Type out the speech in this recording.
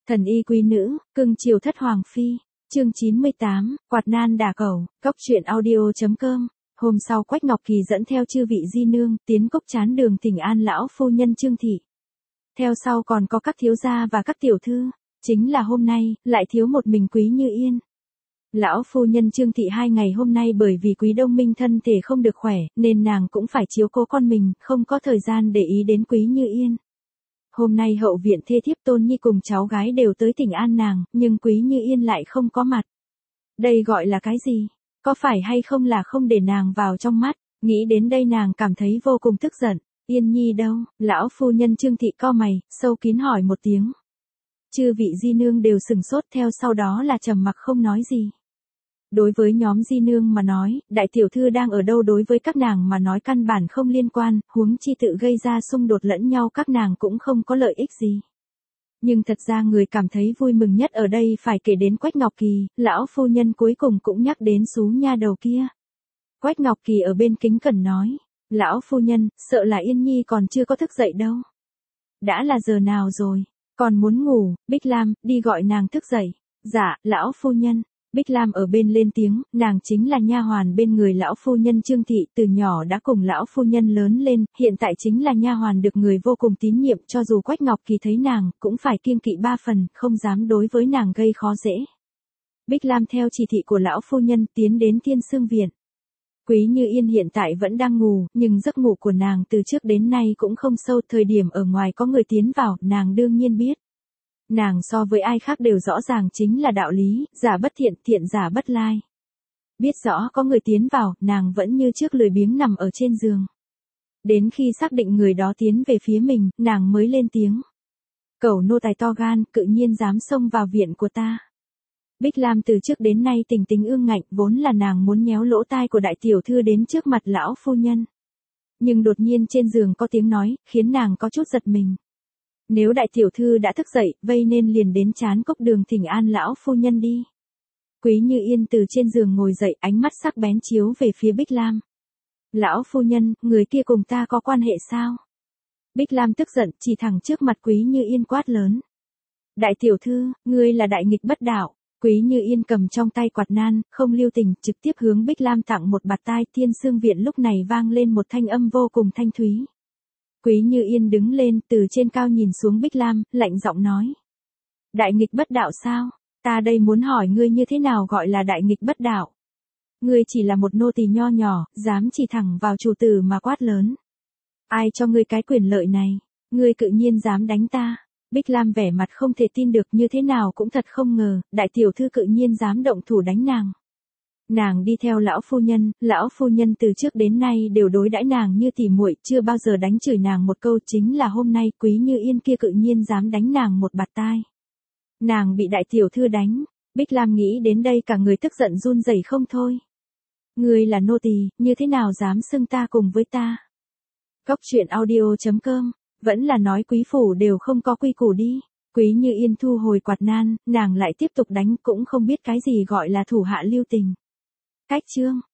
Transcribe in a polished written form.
Thần y quý nữ, cưng chiều thất hoàng phi. Chương 98, quạt nan đả cẩu, cốc truyện audio.com. Hôm sau Quách Ngọc Kỳ dẫn theo chư vị di nương, tiến cốc chán đường thỉnh an lão phu nhân Trương thị. Theo sau còn có các thiếu gia và các tiểu thư, chính là hôm nay, lại thiếu một mình Quý Như Yên. Lão phu nhân Trương thị 2 ngày hôm nay bởi vì Quý Đông Minh thân thể không được khỏe, nên nàng cũng phải chiếu cố con mình, không có thời gian để ý đến Quý Như Yên. Hôm nay hậu viện thê thiếp Tôn Nhi cùng cháu gái đều tới thỉnh an nàng, nhưng Quý Như Yên lại không có mặt. Đây gọi là cái gì? Có phải hay không là không để nàng vào trong mắt? Nghĩ đến đây nàng cảm thấy vô cùng tức giận. Yên Nhi đâu? Lão phu nhân Trương thị cau mày, sâu kín hỏi một tiếng. Chư vị di nương đều sừng sốt, theo sau đó là trầm mặc không nói gì. Đối với nhóm di nương mà nói, đại tiểu thư đang ở đâu đối với các nàng mà nói căn bản không liên quan, huống chi tự gây ra xung đột lẫn nhau các nàng cũng không có lợi ích gì. Nhưng thật ra người cảm thấy vui mừng nhất ở đây phải kể đến Quách Ngọc Kỳ, lão phu nhân cuối cùng cũng nhắc đến xú nha đầu kia. Quách Ngọc Kỳ ở bên kính cẩn nói, lão phu nhân, sợ là Yên Nhi còn chưa có thức dậy đâu. Đã là giờ nào rồi, còn muốn ngủ, Bích Lam, đi gọi nàng thức dậy. Dạ, lão phu nhân. Bích Lam ở bên lên tiếng, nàng chính là nha hoàn bên người lão phu nhân Trương thị, từ nhỏ đã cùng lão phu nhân lớn lên, hiện tại chính là nha hoàn được người vô cùng tín nhiệm, cho dù Quách Ngọc Kỳ thấy nàng, cũng phải kiêng kỵ 3 phần, không dám đối với nàng gây khó dễ. Bích Lam theo chỉ thị của lão phu nhân tiến đến Thiên Sương viện. Quý Như Yên hiện tại vẫn đang ngủ, nhưng giấc ngủ của nàng từ trước đến nay cũng không sâu, thời điểm ở ngoài có người tiến vào, nàng đương nhiên biết. Nàng so với ai khác đều rõ ràng chính là đạo lý, giả bất thiện, thiện giả bất lai. Biết rõ có người tiến vào, nàng vẫn như trước lười biếng nằm ở trên giường. Đến khi xác định người đó tiến về phía mình, nàng mới lên tiếng. Cẩu nô tài to gan, cự nhiên dám xông vào viện của ta. Bích Lam từ trước đến nay tình tình ương ngạnh, vốn là nàng muốn nhéo lỗ tai của đại tiểu thư đến trước mặt lão phu nhân. Nhưng đột nhiên trên giường có tiếng nói, khiến nàng có chút giật mình. Nếu đại tiểu thư đã thức dậy, vây nên liền đến chán cốc đường thỉnh an lão phu nhân đi. Quý Như Yên từ trên giường ngồi dậy, ánh mắt sắc bén chiếu về phía Bích Lam. Lão phu nhân, người kia cùng ta có quan hệ sao? Bích Lam tức giận, chỉ thẳng trước mặt Quý Như Yên quát lớn. Đại tiểu thư, ngươi là đại nghịch bất đạo. Quý Như Yên cầm trong tay quạt nan, không lưu tình, trực tiếp hướng Bích Lam tặng một bạt tai. Thiên Sương viện lúc này vang lên một thanh âm vô cùng thanh thúy. Quý Như Yên đứng lên, từ trên cao nhìn xuống Bích Lam, lạnh giọng nói. Đại nghịch bất đạo sao? Ta đây muốn hỏi ngươi như thế nào gọi là đại nghịch bất đạo? Ngươi chỉ là một nô tỳ nho nhỏ, dám chỉ thẳng vào chủ tử mà quát lớn. Ai cho ngươi cái quyền lợi này? Ngươi cự nhiên dám đánh ta? Bích Lam vẻ mặt không thể tin được, như thế nào cũng thật không ngờ, đại tiểu thư cự nhiên dám động thủ đánh nàng. Nàng đi theo lão phu nhân từ trước đến nay đều đối đãi nàng như tỉ muội, chưa bao giờ đánh chửi nàng một câu, chính là hôm nay Quý Như Yên kia cự nhiên dám đánh nàng một bạt tai. Nàng bị đại tiểu thư đánh, Bích Lam nghĩ đến đây cả người tức giận run rẩy không thôi. Ngươi là nô tỳ, như thế nào dám xưng ta cùng với ta? Cốc truyện audio.com, vẫn là nói quý phủ đều không có quy củ đi. Quý Như Yên thu hồi quạt nan, nàng lại tiếp tục đánh, cũng không biết cái gì gọi là thủ hạ lưu tình. Cách chương